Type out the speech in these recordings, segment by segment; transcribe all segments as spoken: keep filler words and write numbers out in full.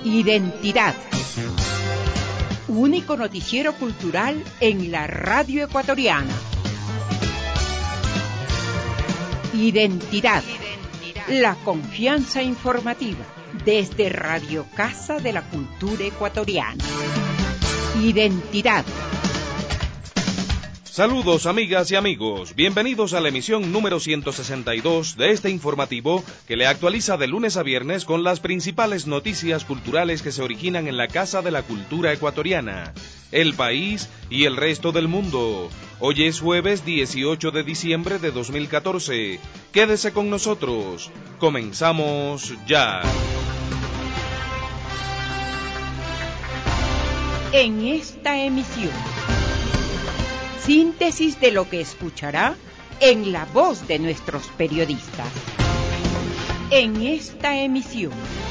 Identidad. Único noticiero cultural en la radio ecuatoriana. Identidad. La confianza informativa desde Radio Casa de la Cultura Ecuatoriana. Identidad. Saludos amigas y amigos, bienvenidos a la emisión número ciento sesenta y dos de este informativo que le actualiza de lunes a viernes con las principales noticias culturales que se originan en la Casa de la Cultura Ecuatoriana, el país y el resto del mundo. Hoy es jueves dieciocho de diciembre de dos mil catorce. Quédese con nosotros. Comenzamos ya. En esta emisión, síntesis de lo que escuchará en la voz de nuestros periodistas. En esta emisión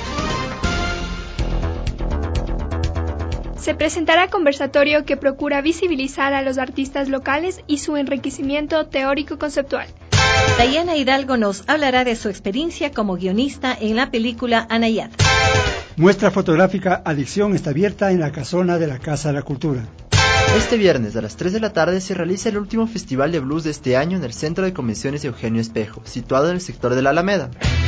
se presentará conversatorio que procura visibilizar a los artistas locales y su enriquecimiento teórico-conceptual. Dayana Hidalgo nos hablará de su experiencia como guionista en la película Anayat. Muestra fotográfica Adicción está abierta en la casona de la Casa de la Cultura. Este viernes a las tres de la tarde se realiza el último festival de blues de este año en el Centro de Convenciones Eugenio Espejo, situado en el sector de la Alameda.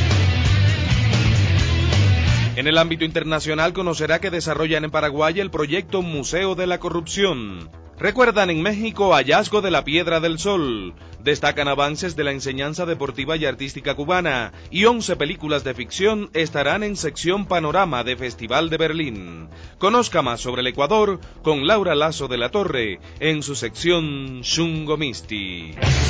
En el ámbito internacional conocerá que desarrollan en Paraguay el proyecto Museo de la Corrupción. Recuerdan en México hallazgo de la Piedra del Sol. Destacan avances de la enseñanza deportiva y artística cubana. Y once películas de ficción estarán en sección Panorama de Festival de Berlín. Conozca más sobre el Ecuador con Laura Lazo de la Torre en su sección Xungo Misti.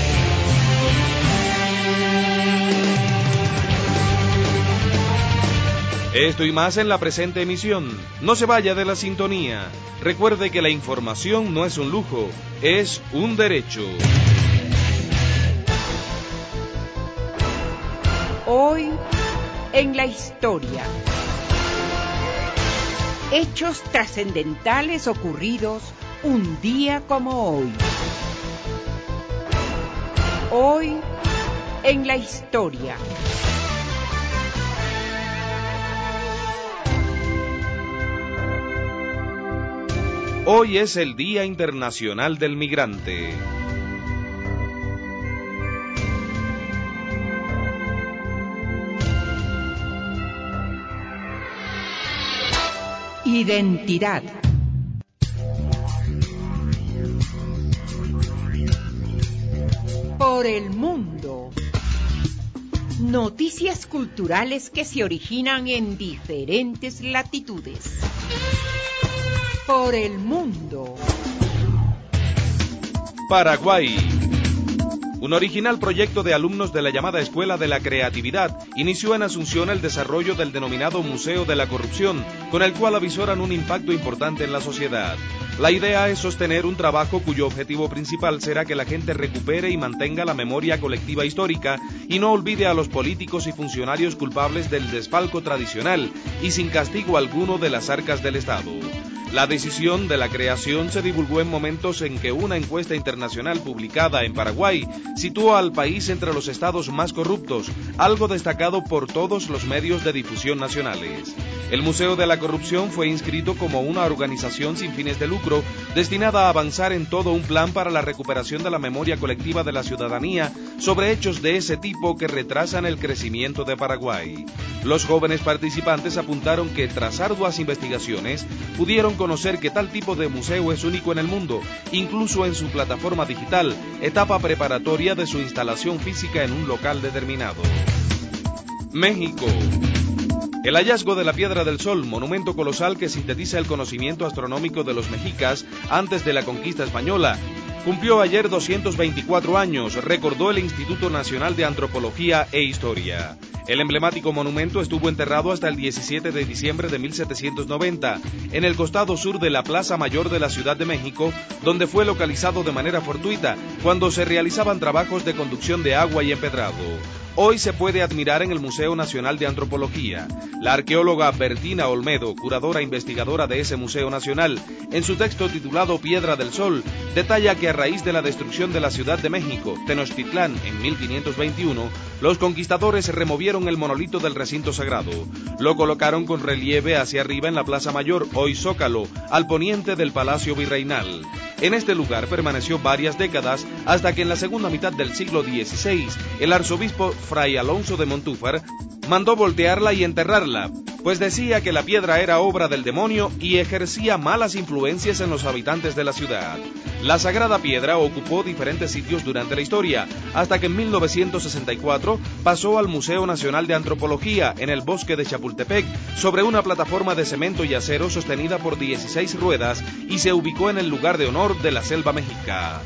Esto y más en la presente emisión. No se vaya de la sintonía. Recuerde que la información no es un lujo, es un derecho. Hoy en la historia. Hechos trascendentales ocurridos un día como hoy. Hoy en la historia. Hoy es el Día Internacional del Migrante. Identidad. Por el mundo. Noticias culturales que se originan en diferentes latitudes. Por el mundo. Paraguay. Un original proyecto de alumnos de la llamada Escuela de la Creatividad inició en Asunción el desarrollo del denominado Museo de la Corrupción, con el cual avisoran un impacto importante en la sociedad. La idea es sostener un trabajo cuyo objetivo principal será que la gente recupere y mantenga la memoria colectiva histórica y no olvide a los políticos y funcionarios culpables del desfalco tradicional y sin castigo alguno de las arcas del Estado. La decisión de la creación se divulgó en momentos en que una encuesta internacional publicada en Paraguay situó al país entre los estados más corruptos, algo destacado por todos los medios de difusión nacionales. El Museo de la Corrupción fue inscrito como una organización sin fines de lucro destinada a avanzar en todo un plan para la recuperación de la memoria colectiva de la ciudadanía sobre hechos de ese tipo que retrasan el crecimiento de Paraguay. Los jóvenes participantes apuntaron que tras arduas investigaciones pudieron conocer que tal tipo de museo es único en el mundo, incluso en su plataforma digital, etapa preparatoria de su instalación física en un local determinado. México. El hallazgo de la Piedra del Sol, monumento colosal que sintetiza el conocimiento astronómico de los mexicas antes de la conquista española, cumplió ayer doscientos veinticuatro años, recordó el Instituto Nacional de Antropología e Historia. El emblemático monumento estuvo enterrado hasta el diecisiete de diciembre de mil setecientos noventa, en el costado sur de la Plaza Mayor de la Ciudad de México, donde fue localizado de manera fortuita cuando se realizaban trabajos de conducción de agua y empedrado. hoy se puede admirar en el Museo Nacional de Antropología. La arqueóloga Bertina Olmedo, curadora e investigadora de ese Museo Nacional, en su texto titulado Piedra del Sol, detalla que a raíz de la destrucción de la Ciudad de México, Tenochtitlán, en mil quinientos veintiuno, los conquistadores removieron el monolito del recinto sagrado. Lo colocaron con relieve hacia arriba en la Plaza Mayor, hoy Zócalo, al poniente del Palacio Virreinal. En este lugar permaneció varias décadas hasta que en la segunda mitad del siglo dieciséis el arzobispo Fray Alonso de Montúfar mandó voltearla y enterrarla, pues decía que la piedra era obra del demonio y ejercía malas influencias en los habitantes de la ciudad. La sagrada piedra ocupó diferentes sitios durante la historia, hasta que en mil novecientos sesenta y cuatro pasó al Museo Nacional de Antropología en el bosque de Chapultepec, sobre una plataforma de cemento y acero sostenida por dieciséis ruedas, y se ubicó en el lugar de honor de la Selva Mexica.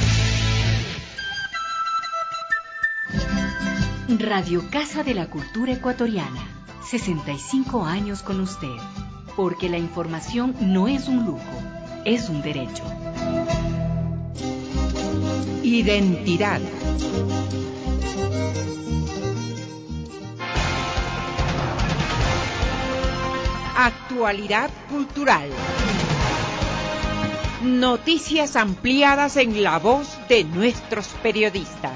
Radio Casa de la Cultura Ecuatoriana, sesenta y cinco años con usted, porque la información no es un lujo, es un derecho. Identidad. Actualidad cultural. Noticias ampliadas en la voz de nuestros periodistas.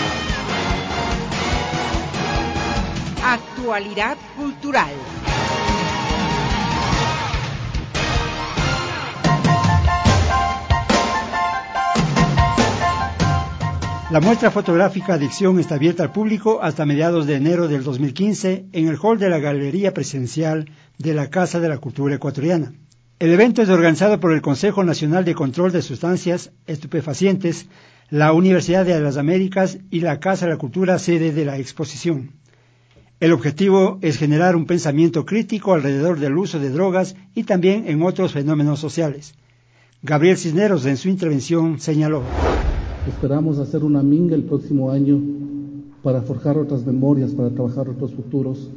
Actualidad cultural. La muestra fotográfica Adicción está abierta al público hasta mediados de enero del dos mil quince en el hall de la Galería Presidencial de la Casa de la Cultura Ecuatoriana. El evento es organizado por el Consejo Nacional de Control de Sustancias Estupefacientes, la Universidad de las Américas y la Casa de la Cultura, sede de la exposición. El objetivo es generar un pensamiento crítico alrededor del uso de drogas y también en otros fenómenos sociales. Gabriel Cisneros, en su intervención, señaló: esperamos hacer una minga el próximo año para forjar otras memorias, para trabajar otros futuros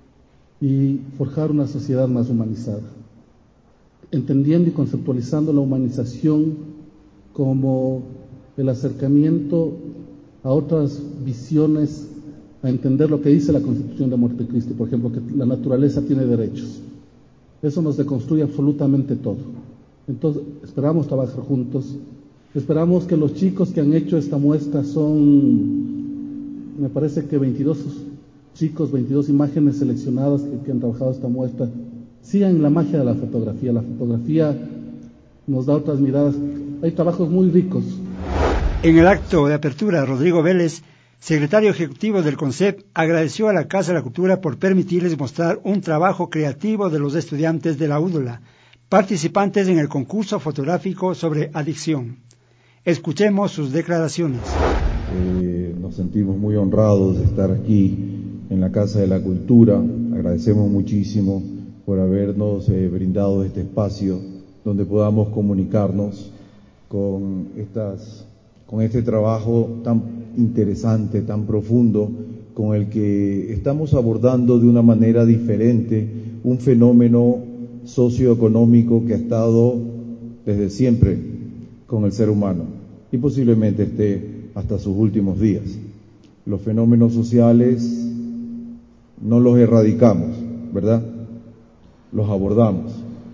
y forjar una sociedad más humanizada, entendiendo y conceptualizando la humanización como el acercamiento a otras visiones, a entender lo que dice la Constitución de Amor de Cristo, por ejemplo, que la naturaleza tiene derechos. Eso nos deconstruye absolutamente todo. Entonces, esperamos trabajar juntos. Esperamos que los chicos que han hecho esta muestra son, me parece que veintidós chicos, veintidós imágenes seleccionadas que, que han trabajado esta muestra, sigan la magia de la fotografía. La fotografía nos da otras miradas. Hay trabajos muy ricos. En el acto de apertura, Rodrigo Vélez, secretario ejecutivo del CONCEP, agradeció a la Casa de la Cultura por permitirles mostrar un trabajo creativo de los estudiantes de la U D L A, participantes en el concurso fotográfico sobre adicción. Escuchemos sus declaraciones. Eh, nos sentimos muy honrados de estar aquí en la Casa de la Cultura. Agradecemos muchísimo por habernos eh, brindado este espacio donde podamos comunicarnos con estas, con este trabajo tan interesante, tan profundo, con el que estamos abordando de una manera diferente un fenómeno socioeconómico que ha estado desde siempre con el ser humano y posiblemente esté hasta sus últimos días. Los fenómenos sociales no los erradicamos, ¿verdad? Los abordamos.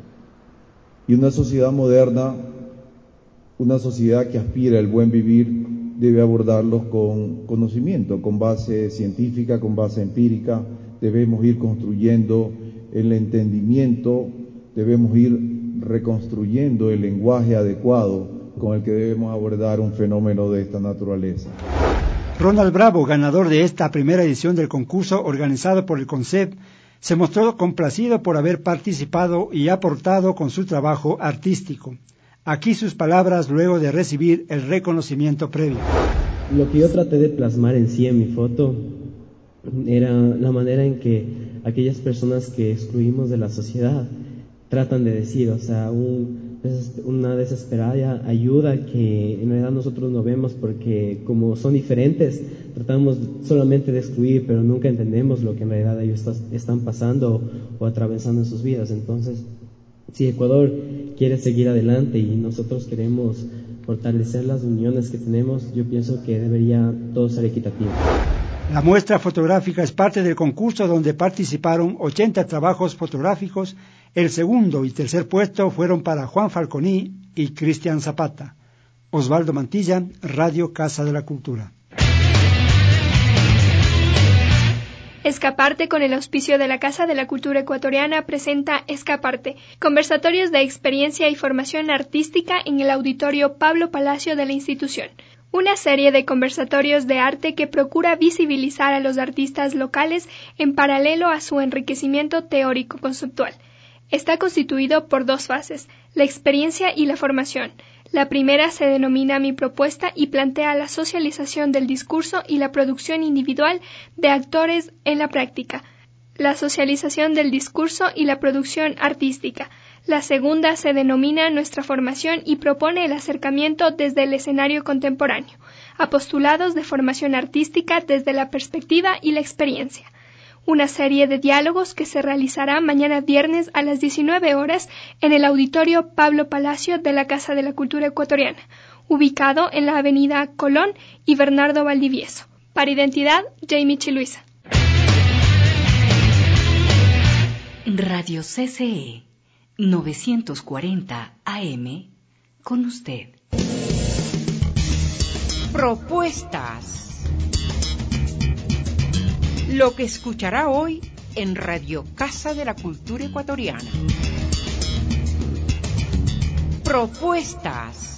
Y una sociedad moderna, una sociedad que aspira al buen vivir, debe abordarlos con conocimiento, con base científica, con base empírica. Debemos ir construyendo el entendimiento, debemos ir reconstruyendo el lenguaje adecuado con el que debemos abordar un fenómeno de esta naturaleza. Ronald Bravo, ganador de esta primera edición del concurso organizado por el CONCEP, se mostró complacido por haber participado y aportado con su trabajo artístico. Aquí sus palabras luego de recibir el reconocimiento previo. Lo que yo traté de plasmar en sí en mi foto era la manera en que aquellas personas que excluimos de la sociedad tratan de decir, o sea, un, una desesperada ayuda que en realidad nosotros no vemos porque como son diferentes, tratamos solamente de excluir, pero nunca entendemos lo que en realidad ellos están pasando o atravesando en sus vidas. Entonces, si Ecuador quiere seguir adelante y nosotros queremos fortalecer las uniones que tenemos, yo pienso que debería todo ser equitativo. La muestra fotográfica es parte del concurso donde participaron ochenta trabajos fotográficos. El segundo y tercer puesto fueron para Juan Falconi y Cristian Zapata. Osvaldo Mantilla, Radio Casa de la Cultura. Escaparte, con el auspicio de la Casa de la Cultura Ecuatoriana, presenta Escaparte, conversatorios de experiencia y formación artística en el auditorio Pablo Palacio de la institución. Una serie de conversatorios de arte que procura visibilizar a los artistas locales en paralelo a su enriquecimiento teórico-conceptual. Está constituido por dos fases, la experiencia y la formación. La primera se denomina Mi Propuesta y plantea la socialización del discurso y la producción individual de actores en la práctica. La socialización del discurso y la producción artística. La segunda se denomina Nuestra Formación y propone el acercamiento desde el escenario contemporáneo, a postulados de formación artística desde la perspectiva y la experiencia. Una serie de diálogos que se realizará mañana viernes a las diecinueve horas en el auditorio Pablo Palacio de la Casa de la Cultura Ecuatoriana, ubicado en la avenida Colón y Bernardo Valdivieso. Para Identidad, Jamie Chiluisa. Radio C C E novecientos cuarenta A M, con usted. Propuestas. Lo que escuchará hoy en Radio Casa de la Cultura Ecuatoriana. Propuestas.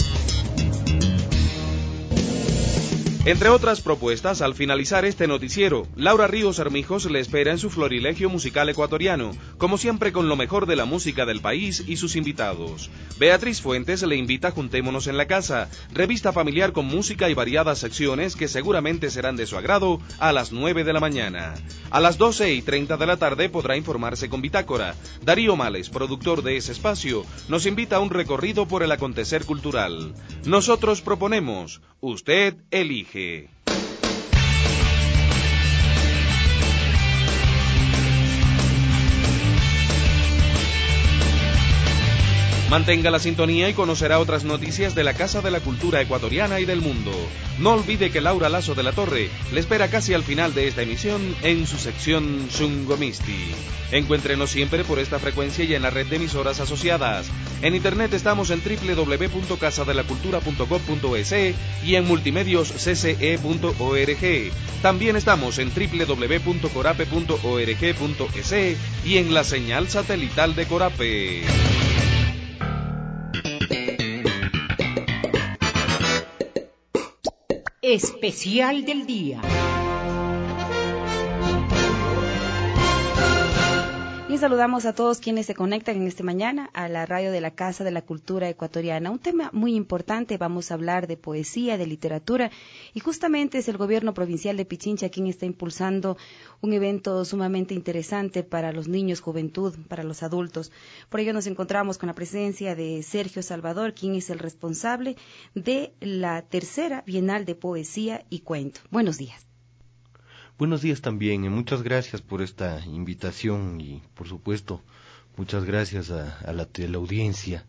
Entre otras propuestas, al finalizar este noticiero, Laura Ríos Armijos le espera en su florilegio musical ecuatoriano, como siempre con lo mejor de la música del país y sus invitados. Beatriz Fuentes le invita a Juntémonos en la Casa, revista familiar con música y variadas secciones que seguramente serán de su agrado a las nueve de la mañana. A las doce y treinta de la tarde podrá informarse con Bitácora. Darío Males, productor de ese espacio, nos invita a un recorrido por el acontecer cultural. Nosotros proponemos, usted elige. Mantenga la sintonía y conocerá otras noticias de la Casa de la Cultura Ecuatoriana y del mundo. No olvide que Laura Lazo de la Torre le espera casi al final de esta emisión en su sección Shungomisti. Encuéntrenos siempre por esta frecuencia y en la red de emisoras asociadas. En internet estamos en doble u doble u doble u punto casa de la cultura punto gob punto es y en multimedios c c e punto org. También estamos en doble u doble u doble u punto corape punto org punto es y en la señal satelital de Corape. Especial del día. Y saludamos a todos quienes se conectan en este mañana a la radio de la Casa de la Cultura Ecuatoriana. Un tema muy importante, vamos a hablar de poesía, de literatura, y justamente es el gobierno provincial de Pichincha quien está impulsando un evento sumamente interesante para los niños, juventud, para los adultos. Por ello nos encontramos con la presencia de Sergio Salvador, quien es el responsable de la tercera Bienal de Poesía y Cuento. Buenos días. Buenos días también, y muchas gracias por esta invitación y, por supuesto, muchas gracias a, a la teleaudiencia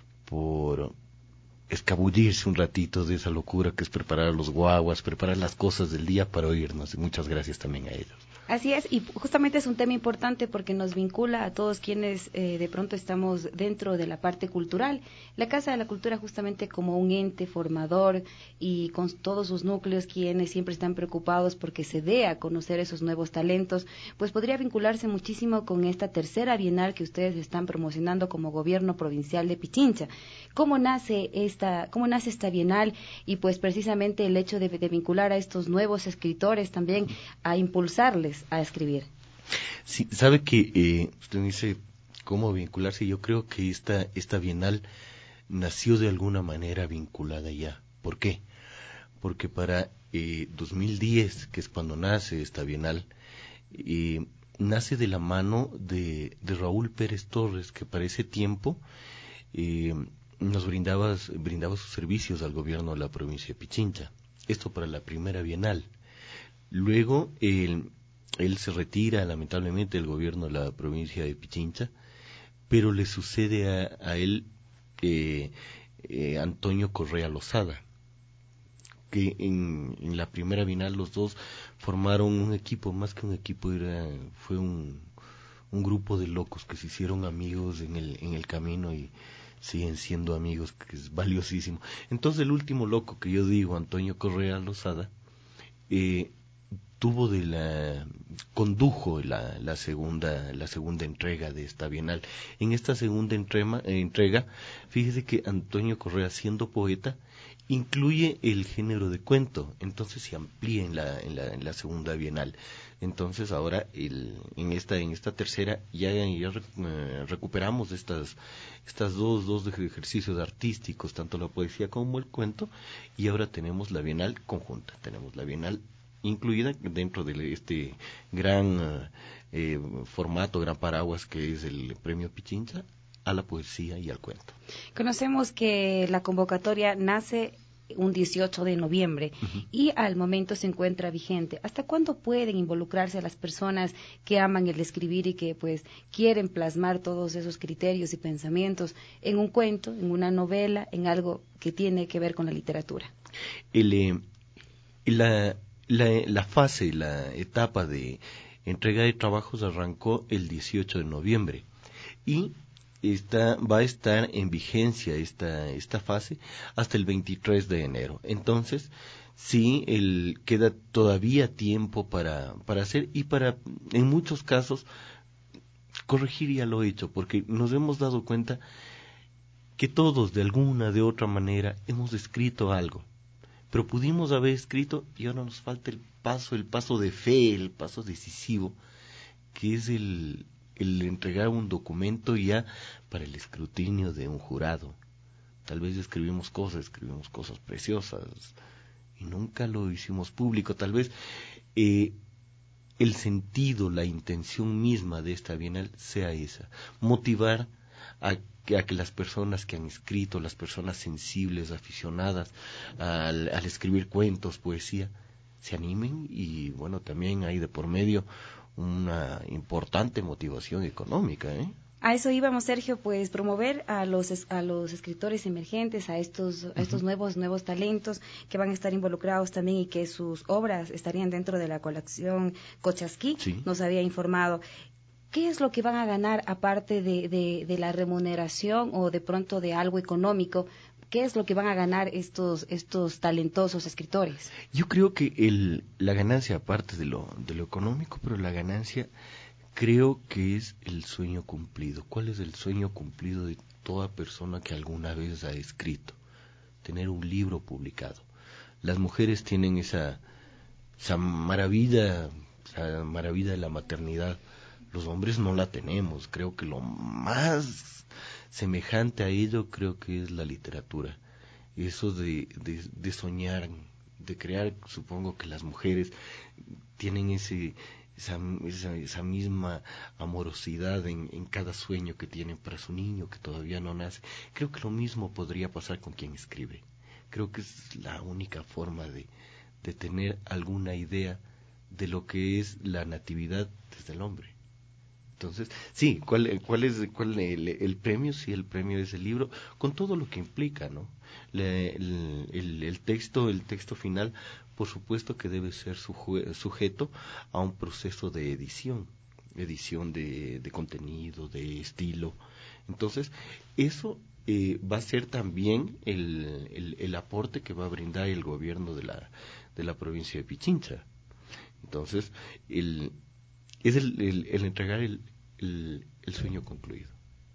por escabullirse un ratito de esa locura que es preparar los guaguas, preparar las cosas del día para oírnos, y muchas gracias también a ellos. Así es, y justamente es un tema importante porque nos vincula a todos quienes eh, de pronto estamos dentro de la parte cultural. La Casa de la Cultura justamente como un ente formador y con todos sus núcleos quienes siempre están preocupados porque se dé a conocer esos nuevos talentos, pues podría vincularse muchísimo con esta tercera bienal que ustedes están promocionando como gobierno provincial de Pichincha. ¿Cómo nace esta, cómo nace esta bienal? Y pues precisamente el hecho de, de vincular a estos nuevos escritores también a impulsarles a escribir. Sí, sabe que eh, usted dice cómo vincularse. Yo creo que esta esta bienal nació de alguna manera vinculada ya. ¿Por qué? Porque para eh, dos mil diez, que es cuando nace esta bienal, eh, nace de la mano de, de Raúl Pérez Torres, que para ese tiempo eh, nos brindaba brindaba sus servicios al gobierno de la provincia de Pichincha. Esto para la primera bienal. Luego el Él se retira, lamentablemente, del gobierno de la provincia de Pichincha, pero le sucede a, a él eh, eh, Antonio Correa Lozada, que en, en la primera bienal los dos formaron un equipo, más que un equipo, era fue un, un grupo de locos que se hicieron amigos en el, en el camino y siguen siendo amigos, que es valiosísimo. Entonces el último loco que yo digo, Antonio Correa Lozada, eh, tuvo de la condujo la, la segunda la segunda entrega de esta Bienal. En esta segunda entrema, eh, entrega, fíjese que Antonio Correa, siendo poeta, incluye el género de cuento, entonces se amplía en la en la, en la segunda Bienal. Entonces ahora el, en esta en esta tercera ya, ya eh, recuperamos estas estas dos dos ejercicios artísticos, tanto la poesía como el cuento, y ahora tenemos la Bienal conjunta, tenemos la Bienal incluida dentro de este gran eh, formato, gran paraguas que es el Premio Pichincha a la poesía y al cuento. Conocemos que la convocatoria nace un dieciocho de noviembre uh-huh. y al momento se encuentra vigente. ¿Hasta cuándo pueden involucrarse las personas que aman el escribir y que pues quieren plasmar todos esos criterios y pensamientos en un cuento, en una novela, en algo que tiene que ver con la literatura? El, eh, la La, la fase, la etapa de entrega de trabajos arrancó el dieciocho de noviembre y está, va a estar en vigencia esta, esta fase hasta el veintitrés de enero. Entonces, sí, el, queda todavía tiempo para, para hacer y para, en muchos casos, corregir ya lo hecho, porque nos hemos dado cuenta que todos, de alguna, de otra manera, hemos escrito algo. Pero pudimos haber escrito y ahora nos falta el paso, el paso de fe, el paso decisivo, que es el, el entregar un documento ya para el escrutinio de un jurado. Tal vez escribimos cosas, escribimos cosas preciosas y nunca lo hicimos público. Tal vez eh, el sentido, la intención misma de esta Bienal sea esa, motivar a que, a que las personas que han escrito, las personas sensibles, aficionadas al, al escribir cuentos, poesía, se animen y bueno, también hay de por medio una importante motivación económica, ¿eh? A eso íbamos, Sergio, pues promover a los a los escritores emergentes, a estos a estos uh-huh. nuevos nuevos talentos que van a estar involucrados también y que sus obras estarían dentro de la colección Cochasquí, sí. Nos había informado. ¿Qué es lo que van a ganar aparte de, de, de la remuneración o de pronto de algo económico? ¿Qué es lo que van a ganar estos estos talentosos escritores? Yo creo que el, la ganancia, aparte de lo, de lo económico, pero la ganancia creo que es el sueño cumplido. ¿Cuál es el sueño cumplido de toda persona que alguna vez ha escrito? Tener un libro publicado. Las mujeres tienen esa, esa maravilla, esa maravilla de la maternidad. Los hombres no la tenemos. Creo que lo más semejante a ello creo que es la literatura. Eso de, de, de soñar, de crear, supongo que las mujeres tienen ese esa, esa, esa misma amorosidad en, en cada sueño que tienen para su niño que todavía no nace. Creo que lo mismo podría pasar con quien escribe. Creo que es la única forma de, de tener alguna idea de lo que es la natividad desde el hombre. Entonces, sí, ¿cuál, cuál es cuál el, el premio? Sí, el premio es el libro, con todo lo que implica, ¿no? Le, el, el, el texto, el texto final, por supuesto que debe ser suje, sujeto a un proceso de edición, edición de, de contenido, de estilo. Entonces, eso eh, va a ser también el, el, el aporte que va a brindar el gobierno de la, de la provincia de Pichincha. Entonces, el es el, el, el entregar el, el, el sueño concluido.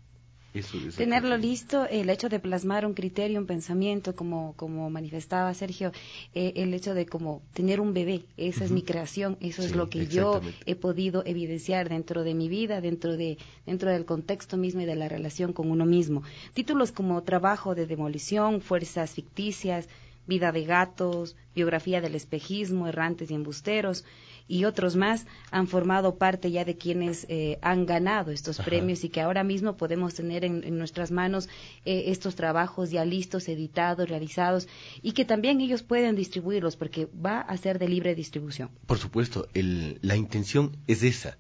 Eso es tenerlo listo, el hecho de plasmar un criterio, un pensamiento, como como manifestaba Sergio, eh, el hecho de como tener un bebé, esa uh-huh. es mi creación, eso sí, es lo que yo he podido evidenciar dentro de mi vida, dentro de dentro del contexto mismo y de la relación con uno mismo. Títulos como Trabajo de demolición, Fuerzas ficticias, Vida de gatos, Biografía del espejismo, Errantes y embusteros y otros más han formado parte ya de quienes eh, han ganado estos Ajá. premios y que ahora mismo podemos tener en, en nuestras manos eh, estos trabajos ya listos, editados, realizados y que también ellos pueden distribuirlos porque va a ser de libre distribución. Por supuesto, el, la intención es esa,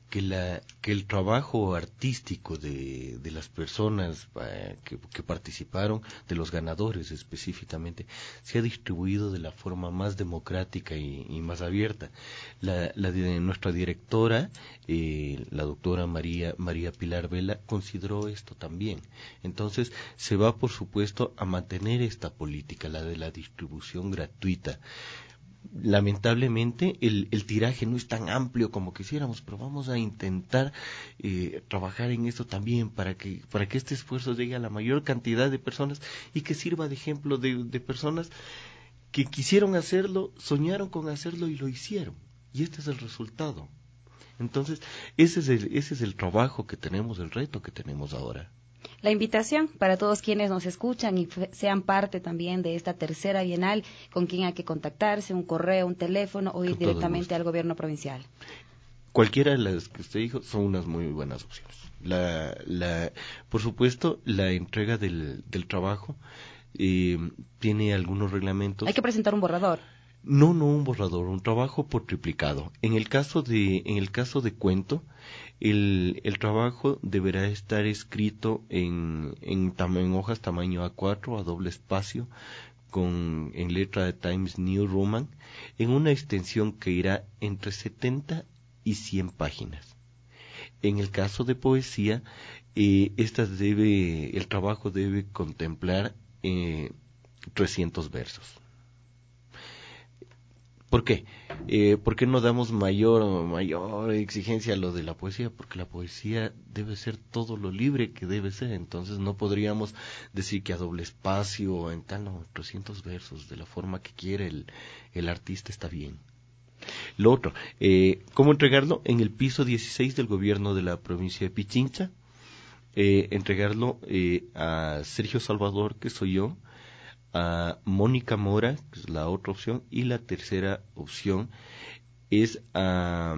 que la que el trabajo artístico de, de las personas eh, que, que participaron, de los ganadores específicamente, se ha distribuido de la forma más democrática y, y más abierta. La, la de nuestra directora, eh, la doctora María María Pilar Vela, consideró esto también. Entonces se va, por supuesto, a mantener esta política, la de la distribución gratuita. Lamentablemente el, el tiraje no es tan amplio como quisiéramos, pero vamos a intentar eh, trabajar en esto también para que para que este esfuerzo llegue a la mayor cantidad de personas y que sirva de ejemplo de, de personas que quisieron hacerlo, soñaron con hacerlo y lo hicieron, y este es el resultado. Entonces ese es el, ese es el trabajo que tenemos, el reto que tenemos ahora. La invitación para todos quienes nos escuchan y sean parte también de esta tercera Bienal, con quien hay que contactarse, un correo, un teléfono o ir con directamente al gobierno provincial. Cualquiera de las que usted dijo son unas muy buenas opciones. La, la, por supuesto, la entrega del, del trabajo eh, tiene algunos reglamentos. Hay que presentar un borrador. No, no un borrador, un trabajo por triplicado. En el caso de, en el caso de cuento, el, el trabajo deberá estar escrito en, en, tam, en hojas tamaño A cuatro, a doble espacio, con, en letra de Times New Roman, en una extensión que irá entre setenta y cien páginas. En el caso de poesía, eh, estas debe, el trabajo debe contemplar eh, trescientos versos. ¿Por qué? Eh, ¿Por qué no damos mayor mayor exigencia a lo de la poesía? Porque la poesía debe ser todo lo libre que debe ser, entonces no podríamos decir que a doble espacio o en tal, no, trescientos versos, de la forma que quiere el, el artista está bien. Lo otro, eh, ¿cómo entregarlo? En el piso dieciséis del gobierno de la provincia de Pichincha, eh, entregarlo eh, a Sergio Salvador, que soy yo, a Mónica Mora, que es la otra opción, y la tercera opción es a...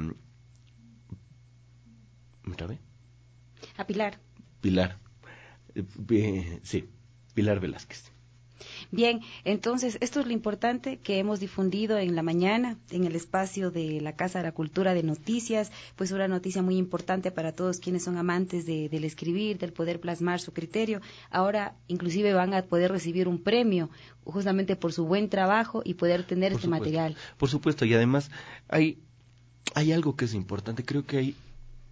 ¿me A Pilar. Pilar. Eh, eh, sí, Pilar Velázquez. Bien, entonces esto es lo importante que hemos difundido en la mañana en el espacio de la Casa de la Cultura de Noticias, pues una noticia muy importante para todos quienes son amantes de, del escribir, del poder plasmar su criterio. Ahora inclusive van a poder recibir un premio justamente por su buen trabajo y poder tener Por este supuesto, material. Por supuesto, y además hay, hay algo que es importante, creo que hay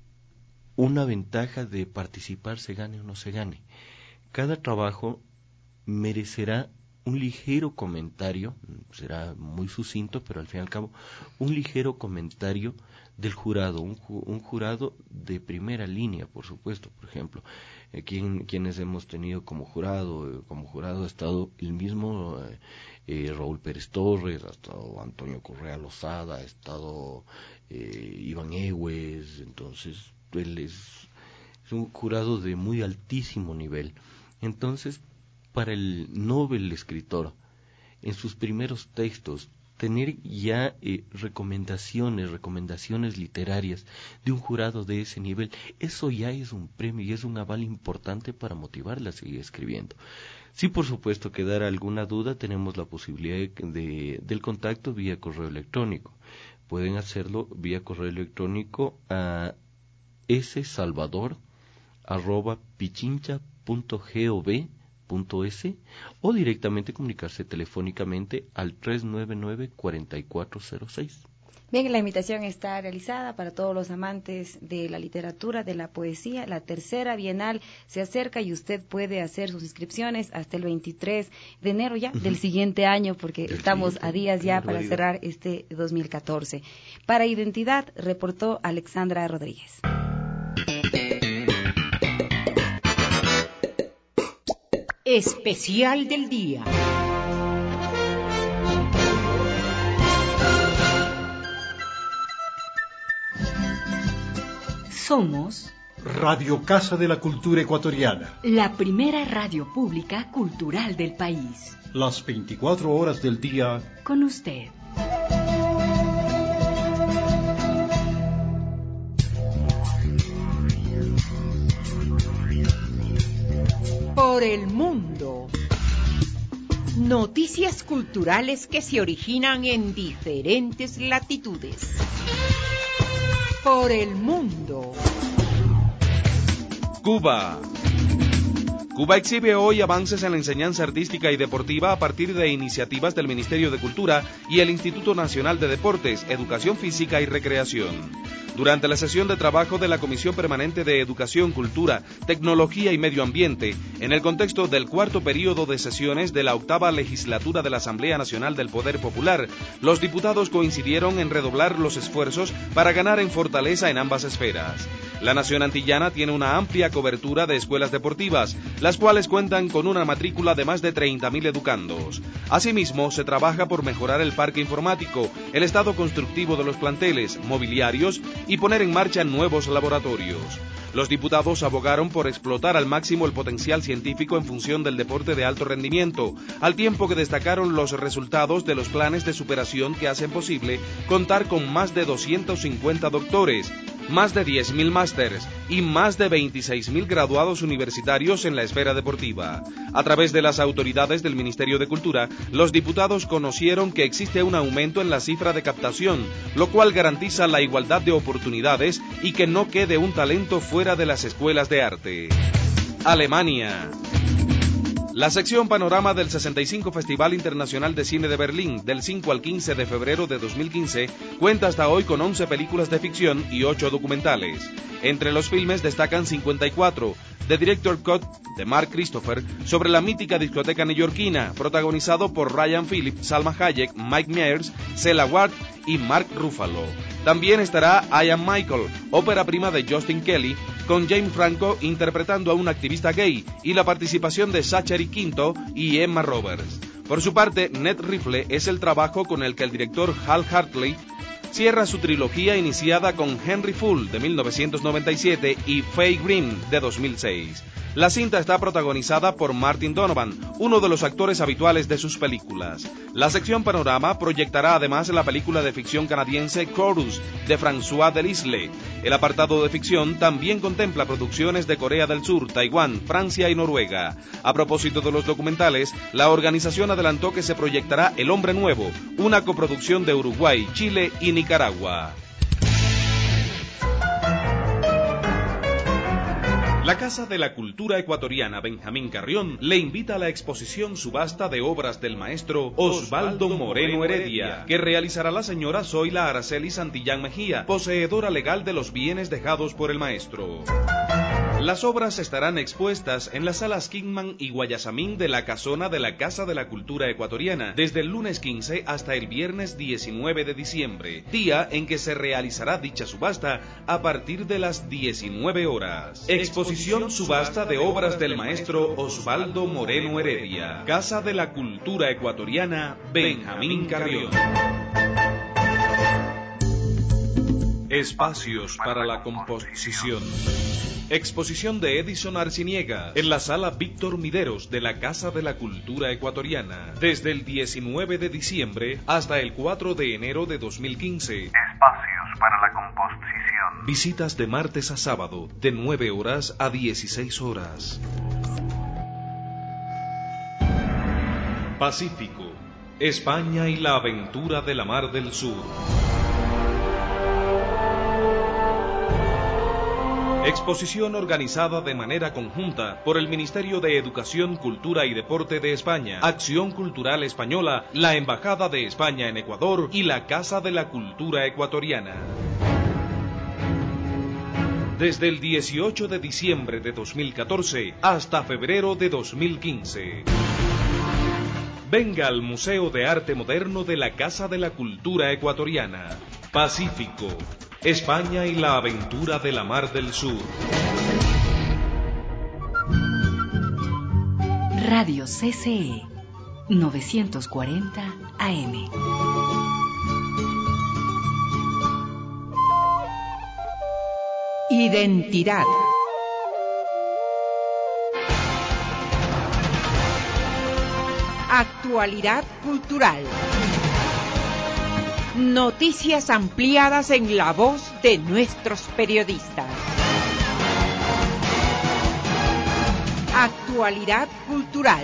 una ventaja de participar, se gane o no se gane. Cada trabajo merecerá un ligero comentario, será muy sucinto, pero al fin y al cabo, un ligero comentario del jurado, un, ju un jurado de primera línea, por supuesto. Por ejemplo, eh, quien, quienes hemos tenido como jurado, eh, como jurado ha estado el mismo eh, eh, Raúl Pérez Torres, ha estado Antonio Correa Lozada, ha estado eh, Iván Egues, entonces él es, es un jurado de muy altísimo nivel. Entonces, para el Nobel escritor, en sus primeros textos, tener ya eh, recomendaciones, recomendaciones literarias de un jurado de ese nivel, eso ya es un premio y es un aval importante para motivarla a seguir escribiendo. Sí, por supuesto, quedara alguna duda, tenemos la posibilidad de, de, del contacto vía correo electrónico. Pueden hacerlo vía correo electrónico a ssalvador arroba pichincha punto gov punto es o directamente comunicarse telefónicamente al tres nueve nueve, cuatro cuatro cero seis. Bien, la invitación está realizada para todos los amantes de la literatura, de la poesía. La tercera Bienal se acerca y usted puede hacer sus inscripciones hasta el veintitrés de enero ya uh-huh. del siguiente año, porque el estamos siguiente. a días ya para cerrar este dos mil catorce. Para Identidad, reportó Alexandra Rodríguez. Especial del día. Somos Radio Casa de la Cultura Ecuatoriana, la primera radio pública cultural del país. Las veinticuatro horas del día con usted. Por el mundo. Noticias culturales que se originan en diferentes latitudes. por el mundo. Cuba. Cuba exhibe hoy avances en la enseñanza artística y deportiva a partir de iniciativas del Ministerio de Cultura y el Instituto Nacional de Deportes, Educación Física y Recreación. Durante la sesión de trabajo de la Comisión Permanente de Educación, Cultura, Tecnología y Medio Ambiente, en el contexto del cuarto período de sesiones de la octava legislatura de la Asamblea Nacional del Poder Popular, los diputados coincidieron en redoblar los esfuerzos para ganar en fortaleza en ambas esferas. La nación antillana tiene una amplia cobertura de escuelas deportivas, las cuales cuentan con una matrícula de más de treinta mil educandos. Asimismo, se trabaja por mejorar el parque informático, el estado constructivo de los planteles, mobiliarios y poner en marcha nuevos laboratorios. Los diputados abogaron por explotar al máximo el potencial científico en función del deporte de alto rendimiento, al tiempo que destacaron los resultados de los planes de superación que hacen posible contar con más de doscientos cincuenta doctores, más de diez mil másters y más de veintiséis mil graduados universitarios en la esfera deportiva. A través de las autoridades del Ministerio de Cultura, los diputados conocieron que existe un aumento en la cifra de captación, lo cual garantiza la igualdad de oportunidades y que no quede un talento fuera de las escuelas de arte. Alemania. La sección Panorama del sesenta y cinco Festival Internacional de Cine de Berlín, del cinco al quince de febrero de dos mil quince, cuenta hasta hoy con once películas de ficción y ocho documentales. Entre los filmes destacan cincuenta y cuatro, The Director Cut, de Mark Christopher, sobre la mítica discoteca neoyorquina, protagonizado por Ryan Phillippe, Salma Hayek, Mike Myers, Cela Ward y Mark Ruffalo. También estará I Am Michael, ópera prima de Justin Kelly, con James Franco interpretando a un activista gay y la participación de Zachary Quinto y Emma Roberts. Por su parte, Ned Rifle es el trabajo con el que el director Hal Hartley cierra su trilogía iniciada con Henry Full de mil novecientos noventa y siete y Faye Green de dos mil seis. La cinta está protagonizada por Martin Donovan, uno de los actores habituales de sus películas. La sección Panorama proyectará además la película de ficción canadiense Chorus, de François Delisle. El apartado de ficción también contempla producciones de Corea del Sur, Taiwán, Francia y Noruega. A propósito de los documentales, la organización adelantó que se proyectará El Hombre Nuevo, una coproducción de Uruguay, Chile y Nicaragua. La Casa de la Cultura Ecuatoriana Benjamín Carrión le invita a la exposición Subasta de Obras del Maestro Osvaldo Moreno Heredia, que realizará la señora Zoila Araceli Santillán Mejía, poseedora legal de los bienes dejados por el maestro. Las obras estarán expuestas en las salas Kingman y Guayasamín de la Casona de la Casa de la Cultura Ecuatoriana, desde el lunes quince hasta el viernes diecinueve de diciembre, día en que se realizará dicha subasta a partir de las diecinueve horas. Exposición Subasta de Obras del Maestro Osvaldo Moreno Heredia, Casa de la Cultura Ecuatoriana Benjamín Carrión. Espacios para la composición. Exposición de Edison Arciniega en la sala Víctor Mideros de la Casa de la Cultura Ecuatoriana, desde el diecinueve de diciembre hasta el cuatro de enero de dos mil quince. Espacios para la composición. Visitas de martes a sábado, de nueve horas a dieciséis horas. Pacífico, España y la aventura de la Mar del Sur. Exposición organizada de manera conjunta por el Ministerio de Educación, Cultura y Deporte de España, Acción Cultural Española, la Embajada de España en Ecuador y la Casa de la Cultura Ecuatoriana. Desde el dieciocho de diciembre de dos mil catorce hasta febrero de dos mil quince. Venga al Museo de Arte Moderno de la Casa de la Cultura Ecuatoriana. Pacífico, España y la aventura de la Mar del Sur. Radio C C E novecientos cuarenta A M. Identidad. Actualidad cultural. Noticias ampliadas en la voz de nuestros periodistas. Actualidad cultural.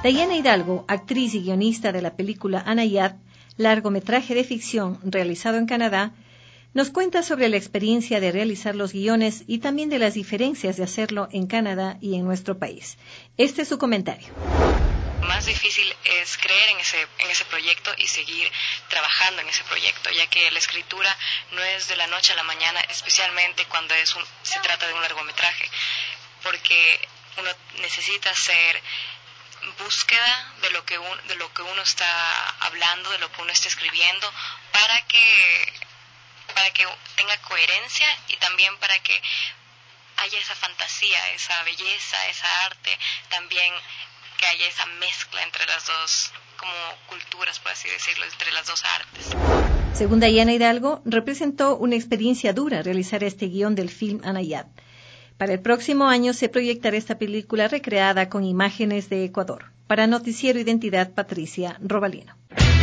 Diana Hidalgo, actriz y guionista de la película Anayat, largometraje de ficción realizado en Canadá, nos cuenta sobre la experiencia de realizar los guiones y también de las diferencias de hacerlo en Canadá y en nuestro país. Este es su comentario. Más difícil es creer en ese, en ese proyecto y seguir trabajando en ese proyecto, ya que la escritura no es de la noche a la mañana, especialmente cuando es un, se trata de un largometraje, porque uno necesita hacer búsqueda de lo que un, de lo que uno está hablando, de lo que uno está escribiendo, para que para que tenga coherencia y también para que haya esa fantasía, esa belleza, esa arte, también que haya esa mezcla entre las dos, como culturas, por así decirlo, entre las dos artes. Según Diana Hidalgo, representó una experiencia dura realizar este guión del film Anayat. Para el próximo año se proyectará esta película recreada con imágenes de Ecuador. Para Noticiero Identidad, Patricia Robalino.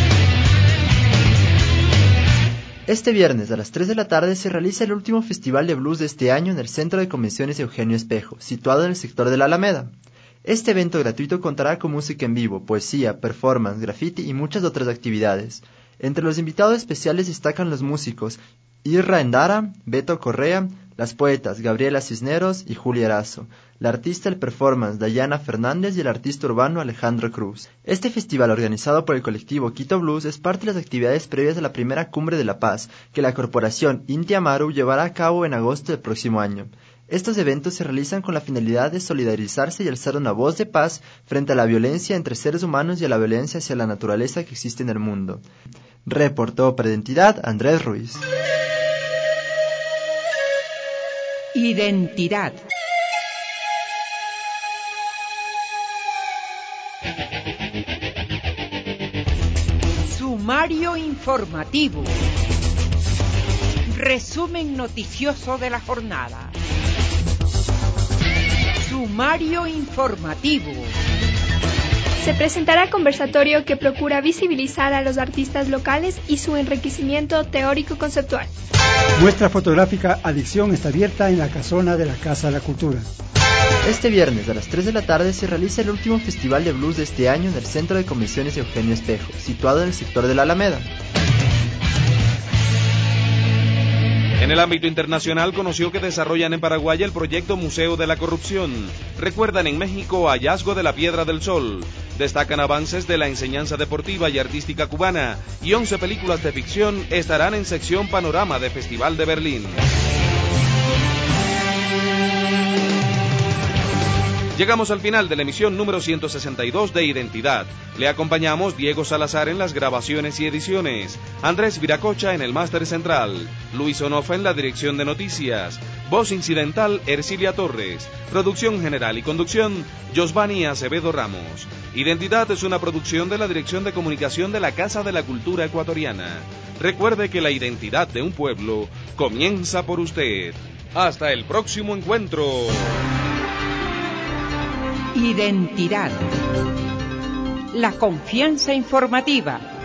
Este viernes a las tres de la tarde se realiza el último festival de blues de este año en el Centro de Convenciones Eugenio Espejo, situado en el sector de la Alameda. Este evento gratuito contará con música en vivo, poesía, performance, graffiti y muchas otras actividades. Entre los invitados especiales destacan los músicos Irra Endara, Beto Correa, las poetas Gabriela Cisneros y Julia Erazo, la artista del performance Dayana Fernández y el artista urbano Alejandro Cruz. Este festival organizado por el colectivo Quito Blues es parte de las actividades previas a la primera Cumbre de la Paz que la corporación Inti Amaru llevará a cabo en agosto del próximo año. Estos eventos se realizan con la finalidad de solidarizarse y alzar una voz de paz frente a la violencia entre seres humanos y a la violencia hacia la naturaleza que existe en el mundo. Reportó para Identidad Andrés Ruiz. Identidad. Sumario informativo. Resumen noticioso de la jornada. Sumario informativo. Se presentará conversatorio que procura visibilizar a los artistas locales y su enriquecimiento teórico-conceptual. Muestra fotográfica Adicción está abierta en la casona de la Casa de la Cultura. Este viernes a las tres de la tarde se realiza el último festival de blues de este año en el Centro de Convenciones Eugenio Espejo, situado en el sector de la Alameda. En el ámbito internacional conoció que desarrollan en Paraguay el proyecto Museo de la Corrupción. Recuerdan en México hallazgo de la Piedra del Sol. Destacan avances de la enseñanza deportiva y artística cubana y once películas de ficción estarán en sección Panorama de Festival de Berlín. Llegamos al final de la emisión número ciento sesenta y dos de Identidad. Le acompañamos Diego Salazar en las grabaciones y ediciones, Andrés Viracocha en el máster central, Luis Onofa en la dirección de noticias, voz incidental Ercilia Torres, producción general y conducción Josvani Acevedo Ramos. Identidad es una producción de la Dirección de Comunicación de la Casa de la Cultura Ecuatoriana. Recuerde que la identidad de un pueblo comienza por usted. Hasta el próximo encuentro. Identidad. La confianza informativa.